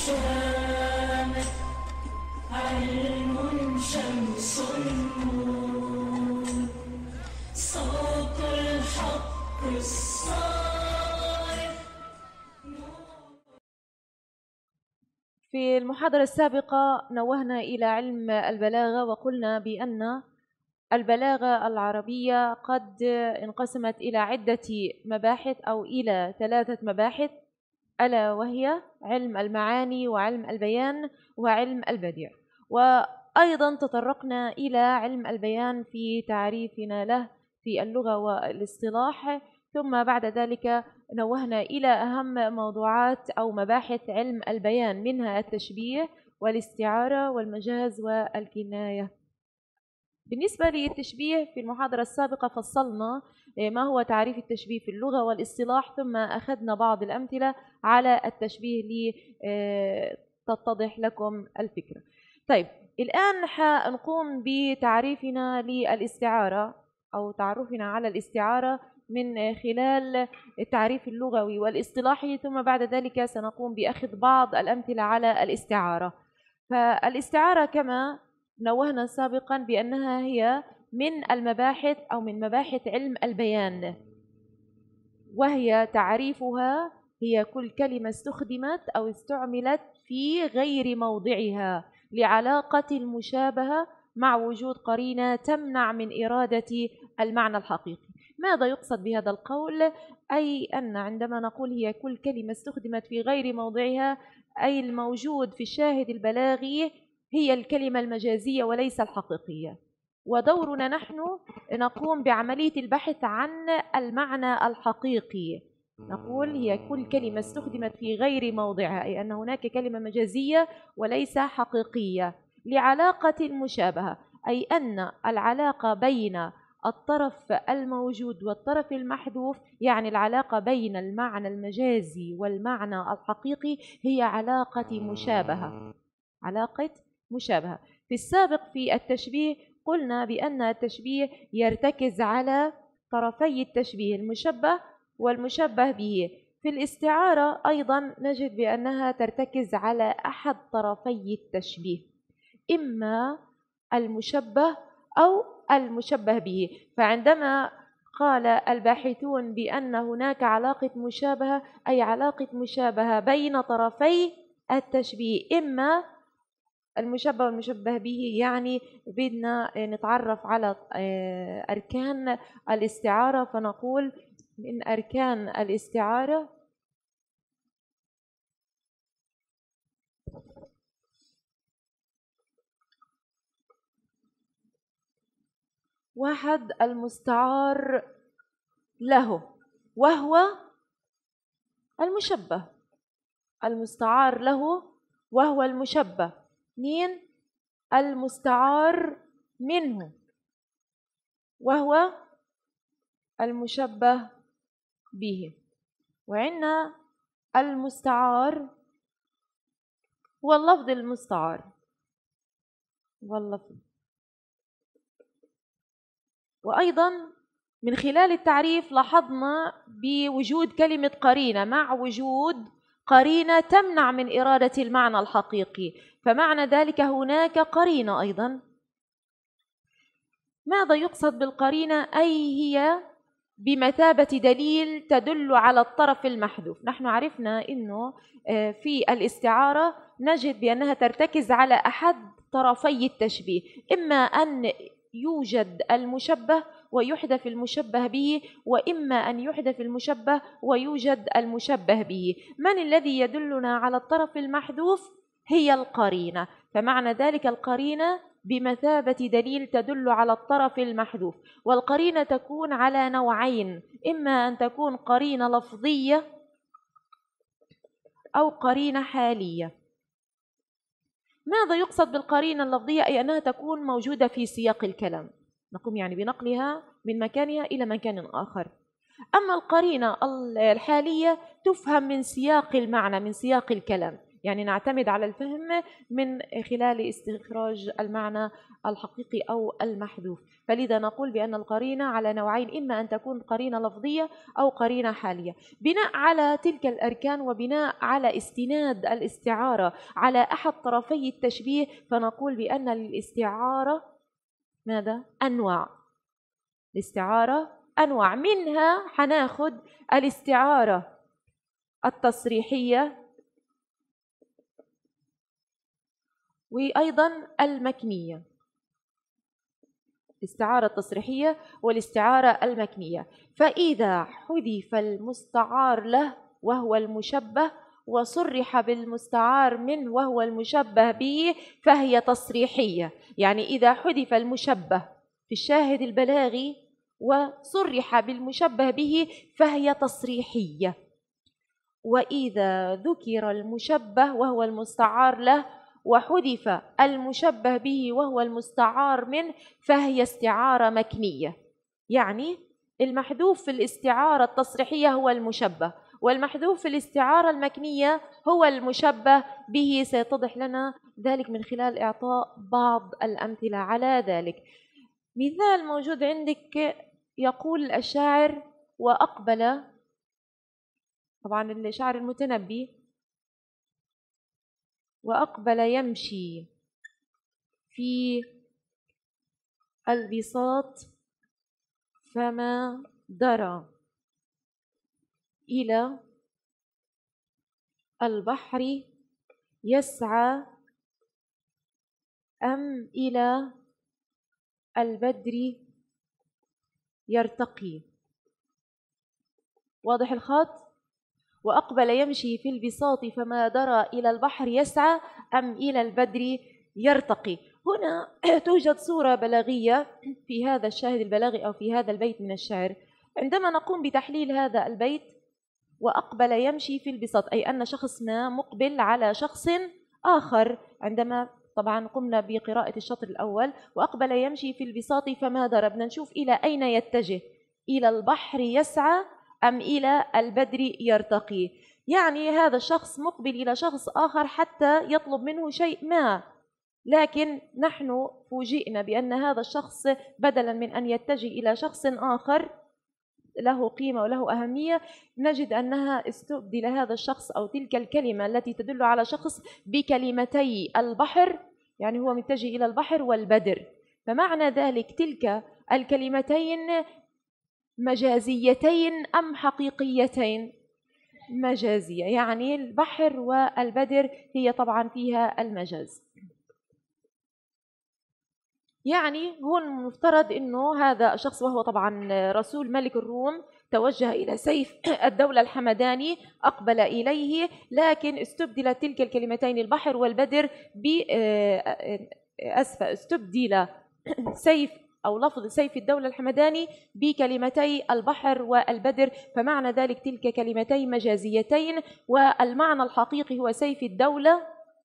شامت علم شمس النور صوت الحق الصائب. في المحاضرة السابقة نوهنا إلى علم البلاغة وقلنا بأن البلاغة العربية قد انقسمت إلى عدة مباحث أو إلى 3 مباحث، ألا وهي علم المعاني وعلم البيان وعلم البديع. وأيضا تطرقنا إلى علم البيان في تعريفنا له في اللغة والاصطلاح، ثم بعد ذلك نوهنا إلى أهم موضوعات أو مباحث علم البيان، منها التشبيه والاستعارة والمجاز والكناية. بالنسبة للتشبيه في المحاضرة السابقة فصلنا ما هو تعريف التشبيه في اللغة والاصطلاح، ثم أخذنا بعض الأمثلة على التشبيه لتتضح لكم الفكرة. طيب، الآن حنقوم بتعريفنا للاستعارة أو تعرفنا على الاستعارة من خلال التعريف اللغوي والاصطلاحي، ثم بعد ذلك سنقوم بأخذ بعض الأمثلة على الاستعارة. فالاستعارة كما نوهنا سابقا بأنها هي من المباحث أو من مباحث علم البيان، وهي تعريفها هي كل كلمة استخدمت أو استعملت في غير موضعها لعلاقة المشابهة مع وجود قرينة تمنع من إرادة المعنى الحقيقي. ماذا يقصد بهذا القول؟ أي أن عندما نقول هي كل كلمة استخدمت في غير موضعها، أي الموجود في الشاهد البلاغي هي الكلمة المجازية وليس الحقيقية، ودورنا نحن نقوم بعملية البحث عن المعنى الحقيقي. نقول هي كل كلمة استخدمت في غير موضعها، أي أن هناك كلمة مجازية وليس حقيقية لعلاقة المشابهة، أي أن العلاقة بين الطرف الموجود والطرف المحذوف، يعني العلاقة بين المعنى المجازي والمعنى الحقيقي هي علاقة مشابهة، علاقة مشابهة. في السابق في التشبيه قلنا بأن التشبيه يرتكز على طرفي التشبيه، المشبه والمشبه به. في الاستعارة أيضا نجد بأنها ترتكز على أحد طرفي التشبيه، إما المشبه أو المشبه به. فعندما قال الباحثون بأن هناك علاقة مشابهة، أي علاقة مشابهة بين طرفي التشبيه، إما المشبه والمشبه به، يعني بدنا نتعرف على أركان الاستعارة. فنقول من أركان الاستعارة واحد المستعار له وهو المشبه، المستعار له وهو المشبه. 2 المستعار منه وهو المشبه به. وعندنا المستعار هو اللفظ المستعار واللفظ. وأيضا من خلال التعريف لاحظنا بوجود كلمة قرينة، مع وجود قرينة تمنع من إرادة المعنى الحقيقي، فمعنى ذلك هناك قرينة أيضا. ماذا يقصد بالقرينة؟ أي هي بمثابة دليل تدل على الطرف المحذوف. نحن عرفنا أنه في الاستعارة نجد بأنها ترتكز على أحد طرفي التشبيه، إما أن يوجد المشبه ويحذف المشبه به، وإما أن يحذف المشبه ويوجد المشبه به. من الذي يدلنا على الطرف المحذوف؟ هي القرينة. فمعنى ذلك القرينة بمثابة دليل تدل على الطرف المحذوف. والقرينة تكون على نوعين، إما أن تكون قرينة لفظية أو قرينة حالية. ماذا يقصد بالقرينة اللفظية؟ أي أنها تكون موجودة في سياق الكلام، نقوم يعني بنقلها من مكانها إلى مكان آخر. أما القرينة الحالية تفهم من سياق المعنى، من سياق الكلام، يعني نعتمد على الفهم من خلال استخراج المعنى الحقيقي أو المحذوف. فلذا نقول بأن القرينة على نوعين، إما أن تكون قرينة لفظية أو قرينة حالية. بناء على تلك الأركان وبناء على استناد الاستعارة على أحد طرفي التشبيه، فنقول بأن للاستعارة ماذا؟ أنواع. الاستعارة أنواع، منها حناخد الاستعارة التصريحية وأيضا المكنية. الاستعارة التصريحية والاستعارة المكنية. فإذا حذف المستعار له وهو المشبه وصرح بالمستعار منه وهو المشبه به فهي تصريحية. يعني إذا حذف المشبه في الشاهد البلاغي وصرح بالمشبه به فهي تصريحية. وإذا ذكر المشبه وهو المستعار له وحذف المشبه به وهو المستعار منه فهي استعارة مكنية. يعني المحذوف في الاستعارة التصريحية هو المشبه، والمحذوف في الاستعارة المكنية هو المشبه به. سيتضح لنا ذلك من خلال إعطاء بعض الأمثلة على ذلك. مثال موجود عندك، يقول الشاعر: وأقبل، طبعا الشاعر المتنبي، وأقبل يمشي في البساط فما درى إلى البحر يسعى أم إلى البدر يرتقي. واضح الخط؟ وأقبل يمشي في البساط فما درى إلى البحر يسعى أم إلى البدر يرتقي. هنا توجد صورة بلاغية في هذا الشاهد البلاغي أو في هذا البيت من الشعر. عندما نقوم بتحليل هذا البيت: وأقبل يمشي في البساط، أي أن شخص ما مقبل على شخص آخر. عندما طبعا قمنا بقراءة الشطر الأول: وأقبل يمشي في البساط فما درى، بدنا نشوف إلى أين يتجه، إلى البحر يسعى أم إلى البدر يرتقي. يعني هذا الشخص مقبل إلى شخص آخر حتى يطلب منه شيء ما، لكن نحن فوجئنا بأن هذا الشخص بدلا من أن يتجه إلى شخص آخر له قيمة وله أهمية، نجد أنها استبدل هذا الشخص أو تلك الكلمة التي تدل على شخص بكلمتي البحر، يعني هو متجه إلى البحر والبدر. فمعنى ذلك تلك الكلمتين مجازيتين أم حقيقيتين؟ مجازية، يعني البحر والبدر هي طبعا فيها المجاز. يعني هو المفترض أنه هذا الشخص وهو طبعا رسول ملك الروم توجه إلى سيف الدولة الحمداني، أقبل إليه، لكن استبدلت تلك الكلمتين البحر والبدر استبدل سيف أو لفظ سيف الدولة الحمداني بكلمتي البحر والبدر، فمعنى ذلك تلك كلمتين مجازيتين، والمعنى الحقيقي هو سيف الدولة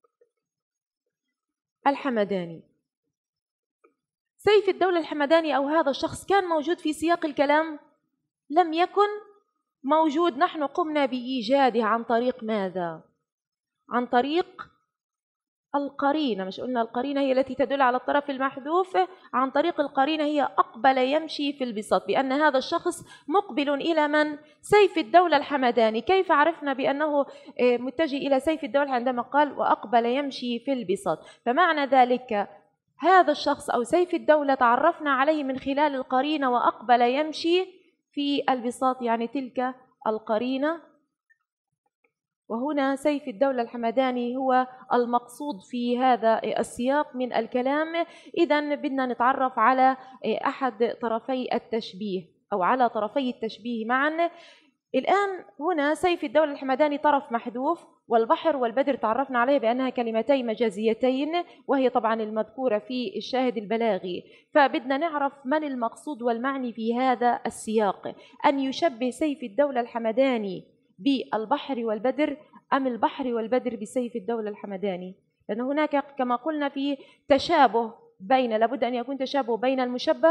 الحمداني. سيف الدولة الحمداني أو هذا الشخص كان موجود في سياق الكلام؟ لم يكن موجود. نحن قمنا بإيجاده عن طريق ماذا؟ عن طريق القرينة. مش قلنا القرينة هي التي تدل على الطرف المحذوف؟ عن طريق القرينة هي أقبل يمشي في البساط، بأن هذا الشخص مقبل إلى من؟ سيف الدولة الحمداني. كيف عرفنا بأنه متجه إلى سيف الدولة عندما قال وأقبل يمشي في البساط؟ فمعنى ذلك هذا الشخص أو سيف الدولة تعرفنا عليه من خلال القرينة وأقبل يمشي في البساط، يعني تلك القرينة. وهنا سيف الدولة الحمداني هو المقصود في هذا السياق من الكلام. إذن بدنا نتعرف على أحد طرفي التشبيه أو على طرفي التشبيه معا. الآن هنا سيف الدولة الحمداني طرف محذوف، والبحر والبدر تعرفنا عليه بأنها كلمتين مجازيتين، وهي طبعا المذكورة في الشاهد البلاغي. فبدنا نعرف من المقصود والمعني في هذا السياق، أن يشبه سيف الدولة الحمداني بالبحر والبدر أم البحر والبدر بسيف الدولة الحمداني؟ لأن هناك كما قلنا في تشابه بين، لابد أن يكون تشابه بين المشبه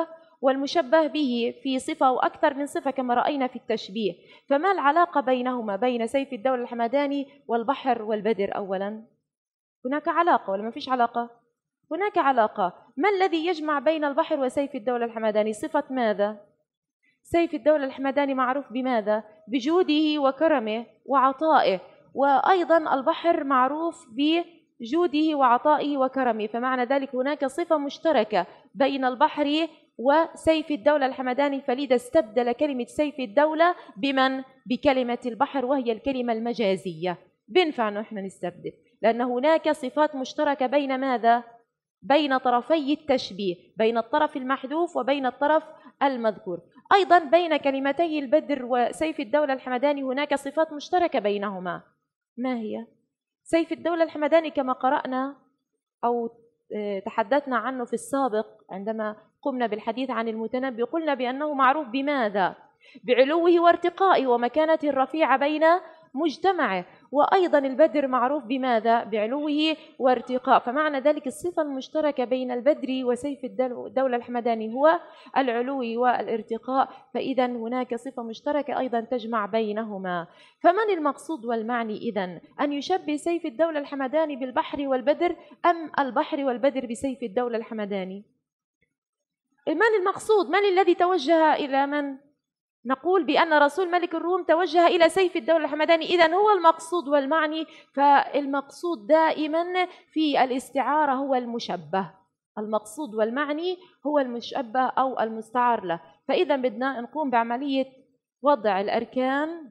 والمشبه به في صفة أو أكثر من صفة كما رأينا في التشبيه، فما العلاقة بينهما بين سيف الدولة الحمداني والبحر والبدر؟ أولا هناك علاقة ولا ما فيش علاقة؟ هناك علاقة. ما الذي يجمع بين البحر وسيف الدولة الحمداني؟ صفة ماذا؟ سيف الدولة الحمداني معروف بماذا؟ بجوده وكرمه وعطائه، وأيضا البحر معروف بجوده وعطائه وكرمه، فمعنى ذلك هناك صفة مشتركة بين البحر وسيف الدولة الحمداني، فلذا استبدل كلمة سيف الدولة بمن؟ بكلمة البحر، وهي الكلمة المجازية. بينفع نحن نستبدل لأن هناك صفات مشتركة بين ماذا؟ بين طرفي التشبيه، بين الطرف المحذوف وبين الطرف المذكور. أيضا بين كلمتي البدر وسيف الدولة الحمداني هناك صفات مشتركة بينهما. ما هي؟ سيف الدولة الحمداني كما قرأنا أو تحدثنا عنه في السابق عندما قمنا بالحديث عن المتنبي، قلنا بأنه معروف بماذا؟ بعلوه وارتقائه ومكانته الرفيعة بين مجتمعه. وأيضا البدر معروف بماذا؟ بعلوه وارتقاء، فمعنى ذلك الصفة المشتركة بين البدر وسيف الدولة الحمداني هو العلو والارتقاء، فإذا هناك صفة مشتركة أيضا تجمع بينهما. فمن المقصود والمعني إذن؟ أن يشبه سيف الدولة الحمداني بالبحر والبدر أم البحر والبدر بسيف الدولة الحمداني؟ من المقصود؟ من الذي توجه إلى من؟ نقول بأن رسول ملك الروم توجه إلى سيف الدولة الحمداني، إذن هو المقصود والمعني. فالمقصود دائما في الاستعارة هو المشبه، المقصود والمعني هو المشبه أو المستعار له. فإذا بدنا نقوم بعملية وضع الأركان.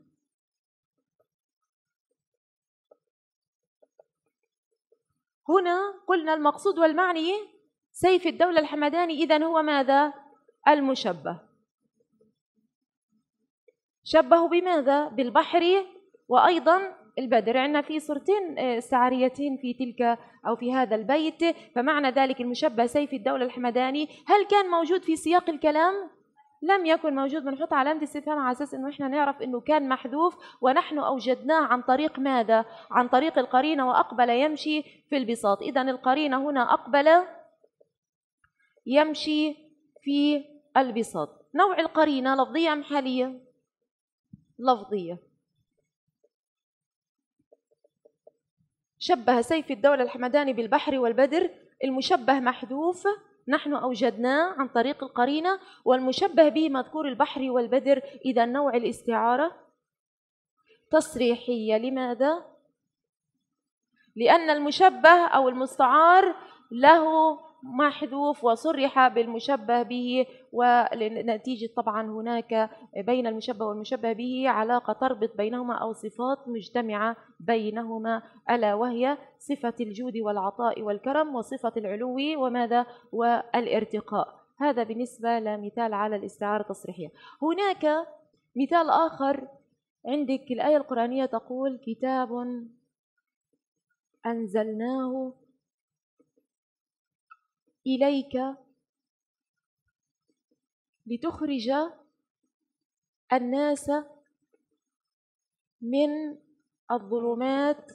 هنا قلنا المقصود والمعني سيف الدولة الحمداني، إذن هو ماذا؟ المشبه. شبهوا بماذا؟ بالبحر وأيضا البدر. عندنا في صورتين استعاريتين في تلك أو في هذا البيت، فمعنى ذلك المشبه سيف الدولة الحمداني هل كان موجود في سياق الكلام؟ لم يكن موجود. بنحط علامة استفهام على أساس إنه إحنا نعرف إنه كان محذوف، ونحن أوجدناه عن طريق ماذا؟ عن طريق القرينة، وأقبل يمشي في البساط. إذن القرينة هنا أقبل يمشي في البساط. نوع القرينة لفظية أم حالية؟ لفظية. شبه سيف الدولة الحمداني بالبحر والبدر، المشبه محذوف نحن أوجدناه عن طريق القرينة، والمشبه به مذكور البحر والبدر. إذا نوع الاستعارة تصريحية. لماذا؟ لأن المشبه أو المستعار له محذوف وصرح بالمشبه به، ونتيجة طبعا هناك بين المشبه والمشبه به علاقة تربط بينهما أو صفات مجتمعة بينهما، ألا وهي صفة الجود والعطاء والكرم وصفة العلو وماذا؟ والارتقاء. هذا بالنسبة لمثال على الاستعارة التصريحية. هناك مثال آخر عندك الآية القرآنية تقول كتاب أنزلناه إليك لتخرج الناس من الظلمات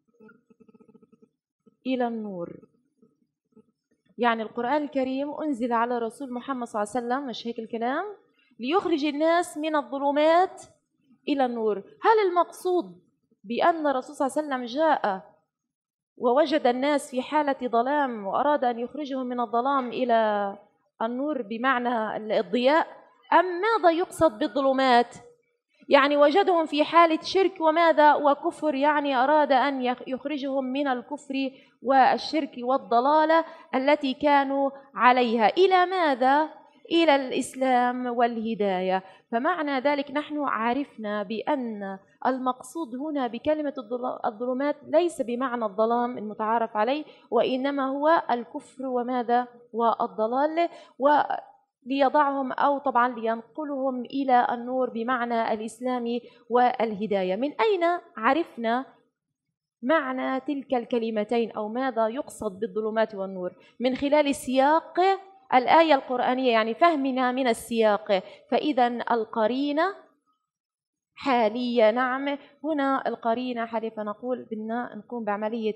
إلى النور. يعني القرآن الكريم أنزل على رسول محمد صلى الله عليه وسلم، مش هيك الكلام؟ ليخرج الناس من الظلمات إلى النور. هل المقصود بأن الرسول صلى الله عليه وسلم جاء ووجد الناس في حالة ظلام وأراد أن يخرجهم من الظلام إلى النور بمعنى الضياء، أم ماذا يقصد بالظلمات؟ يعني وجدهم في حالة شرك وماذا؟ وكفر، يعني أراد أن يخرجهم من الكفر والشرك والضلالة التي كانوا عليها إلى ماذا؟ إلى الإسلام والهداية. فمعنى ذلك نحن عرفنا بأن المقصود هنا بكلمة الظلمات ليس بمعنى الظلام المتعارف عليه، وإنما هو الكفر وماذا؟ والضلال، وليضعهم أو طبعا لينقلهم إلى النور بمعنى الإسلام والهداية. من أين عرفنا معنى تلك الكلمتين أو ماذا يقصد بالظلمات والنور؟ من خلال سياق الآية القرآنية، يعني فهمنا من السياق. فإذا القرينة حالية. نعم، هنا القرينة حالية، فنقول بدنا نقوم بعملية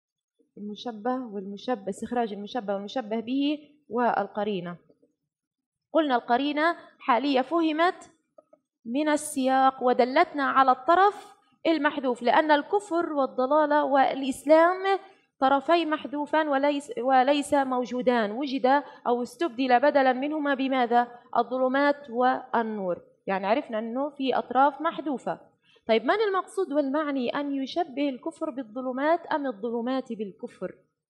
المشبه والمشبه، استخراج المشبه والمشبه به والقرينة. قلنا القرينة حالية فهمت من السياق ودلتنا على الطرف المحذوف، لأن الكفر والضلال والإسلام طرفي محذوفان وليس موجودان، وجد أو استبدل بدلا منهما بماذا؟ الظلمات والنور. يعني عرفنا أنه في أطراف محذوفة. طيب من المقصود والمعني أن يشبه الكفر بالظلمات أم الظلمات بالكفر؟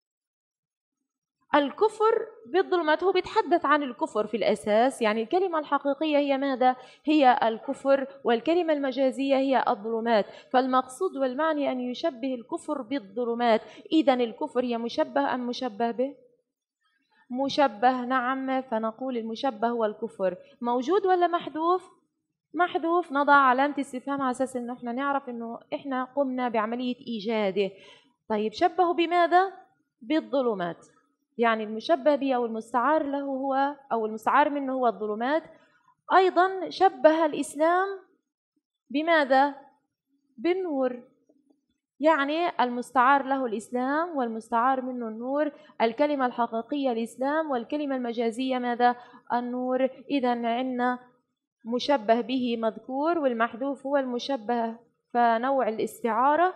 الكفر بالظلمات، هو بيتحدث عن الكفر في الأساس، يعني الكلمة الحقيقية هي ماذا؟ هي الكفر، والكلمة المجازية هي الظلمات. فالمقصود والمعني أن يشبه الكفر بالظلمات. إذن الكفر هي مشبه أم مشبه به؟ مشبه، نعم. فنقول المشبه هو الكفر. موجود ولا محذوف؟ محذوف. نضع علامة استفهام على أساس أنه إحنا نعرف أنه إحنا قمنا بعملية إيجاده. طيب شبهه بماذا؟ بالظلمات. يعني المشبه به أو المستعار له هو أو المستعار منه هو الظلمات. أيضا شبه الإسلام بماذا؟ بالنور. يعني المستعار له الإسلام والمستعار منه النور. الكلمة الحقيقية الإسلام والكلمة المجازية ماذا؟ النور. إذن عندنا مشبه به مذكور والمحذوف هو المشبه. فنوع الاستعارة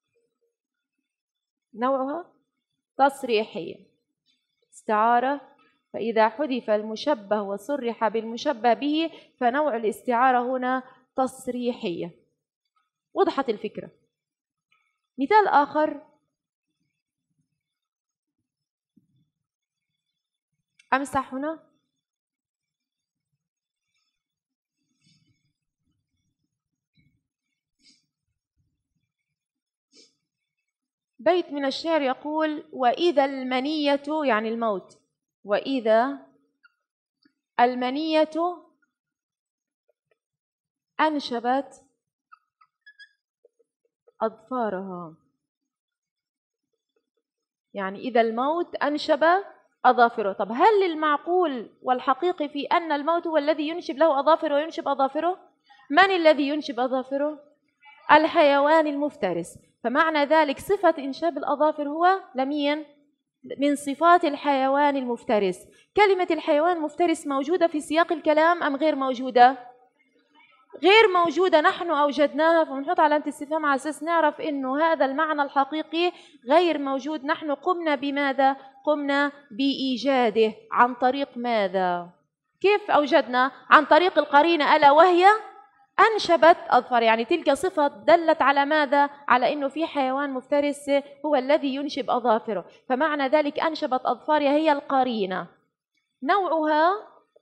نوعها تصريحية. استعارة، فإذا حذف المشبه وصرح بالمشبه به فنوع الاستعارة هنا تصريحية. وضحت الفكرة. مثال آخر، أمسح هنا. بيت من الشعر يقول: وإذا المنية، يعني الموت، وإذا المنية أنشبت أظفارها. يعني إذا الموت أنشب أظافره. طب هل المعقول والحقيقي في أن الموت هو الذي ينشب له أظافره وينشب أظافره؟ من الذي ينشب أظافره؟ الحيوان المفترس. فمعنى ذلك صفة إنشاب الأظافر هو لمين؟ من صفات الحيوان المفترس. كلمة الحيوان المفترس موجودة في سياق الكلام أم غير موجودة؟ غير موجودة. نحن أوجدناها، فبنحط علامة استفهام على أساس نعرف إنه هذا المعنى الحقيقي غير موجود. نحن قمنا بماذا؟ قمنا بإيجاده. عن طريق ماذا؟ كيف أوجدنا؟ عن طريق القرينة، ألا وهي أنشبت أظفار. يعني تلك صفة دلت على ماذا؟ على إنه في حيوان مفترس هو الذي ينشب أظافره. فمعنى ذلك أنشبت أظفارها هي القرينة. نوعها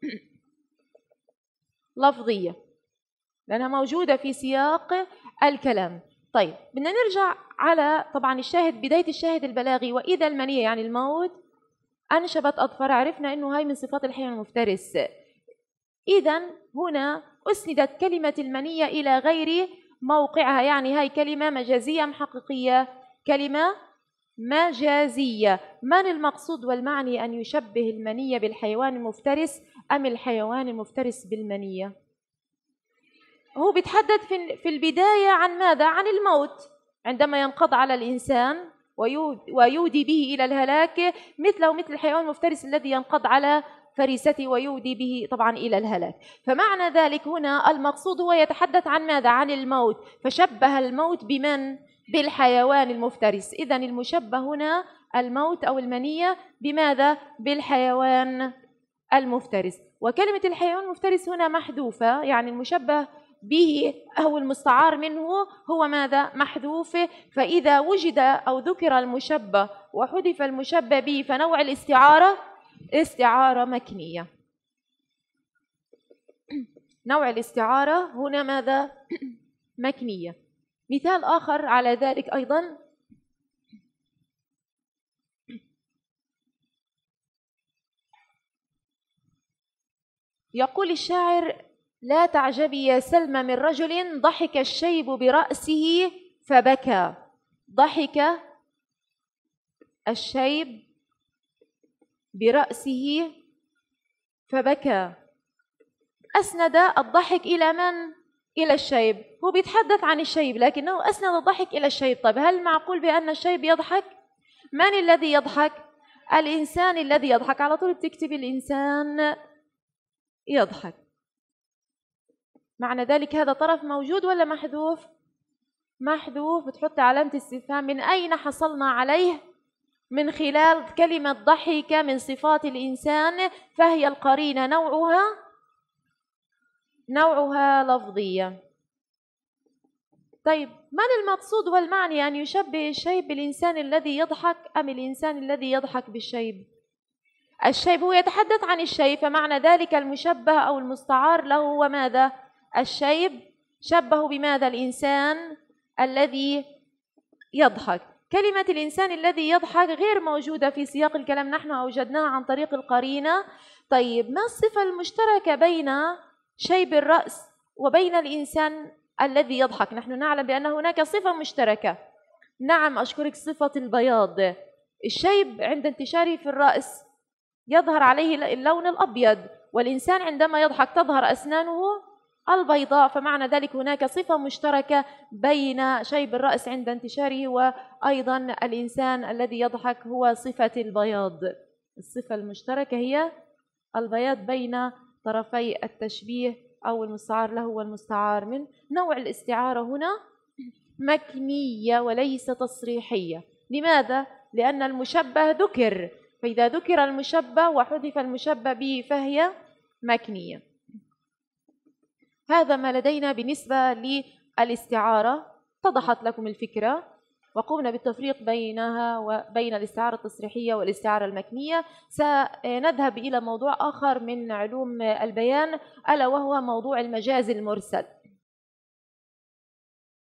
لفظية لأنها موجودة في سياق الكلام. طيب بدنا نرجع على طبعا الشاهد، بداية الشاهد البلاغي: وإذا المنية يعني الموت أنشبت أظفار. عرفنا إنه هاي من صفات الحيوان المفترس. إذن هنا أسندت كلمة المنية إلى غير موقعها. يعني هاي كلمة مجازية أم حقيقية؟ كلمة مجازية. من المقصود والمعني أن يشبه المنية بالحيوان المفترس أم الحيوان المفترس بالمنية؟ هو بيتحدث في البداية عن ماذا؟ عن الموت عندما ينقض على الإنسان ويودي به إلى الهلاك، مثله مثل الحيوان المفترس الذي ينقض على فريسته ويودي به طبعا إلى الهلاك. فمعنى ذلك هنا المقصود هو يتحدث عن ماذا؟ عن الموت. فشبه الموت بمن؟ بالحيوان المفترس. إذن المشبه هنا الموت أو المنية بماذا؟ بالحيوان المفترس. وكلمة الحيوان المفترس هنا محذوفة، يعني المشبه به أو المستعار منه هو ماذا؟ محذوف. فإذا وجد أو ذكر المشبه وحذف المشبه به فنوع الاستعارة استعارة مكنية. نوع الاستعارة هنا ماذا؟ مكنية. مثال آخر على ذلك أيضا: يقول الشاعر: لا تعجبي يا سلمى من رجل ضحك الشيب برأسه فبكى. ضحك الشيب برأسه فبكى. أسند الضحك إلى من؟ إلى الشيب. هو بيتحدث عن الشيب لكنه أسند الضحك إلى الشيب. طيب هل معقول بأن الشيب يضحك؟ من الذي يضحك؟ الإنسان الذي يضحك. على طول بتكتب الإنسان يضحك. معنى ذلك هذا طرف موجود ولا محذوف؟ محذوف. بتحط علامة استفهام من أين حصلنا عليه؟ من خلال كلمة ضحك من صفات الإنسان، فهي القرينة نوعها لفظية. طيب من المقصود والمعني أن يشبه الشيب بالإنسان الذي يضحك أم الإنسان الذي يضحك بالشيب؟ الشيب هو يتحدث عن الشيب، فمعنى ذلك المشبه أو المستعار له هو ماذا؟ الشيب. شبه بماذا؟ الإنسان الذي يضحك. كلمة الإنسان الذي يضحك غير موجودة في سياق الكلام، نحن أوجدناها عن طريق القرينة. طيب ما الصفة المشتركة بين شيب الرأس وبين الإنسان الذي يضحك؟ نحن نعلم بأن هناك صفة مشتركة. نعم أشكرك، صفة البياض. الشيب عند انتشاره في الرأس يظهر عليه اللون الأبيض، والإنسان عندما يضحك تظهر أسنانه البيضاء، فمعنى ذلك هناك صفة مشتركة بين شيب الرأس عند انتشاره وأيضا الإنسان الذي يضحك هو صفة البياض. الصفة المشتركة هي البياض بين طرفي التشبيه أو المستعار له والمستعار منه. نوع الاستعارة هنا مكنية وليس تصريحية. لماذا؟ لأن المشبه ذكر، فإذا ذكر المشبه وحذف المشبه به فهي مكنية. هذا ما لدينا بالنسبة للاستعارة. اتضحت لكم الفكرة وقمنا بالتفريق بينها وبين الاستعارة التصريحية والاستعارة المكنية. سنذهب إلى موضوع آخر من علوم البيان، ألا وهو موضوع المجاز المرسل.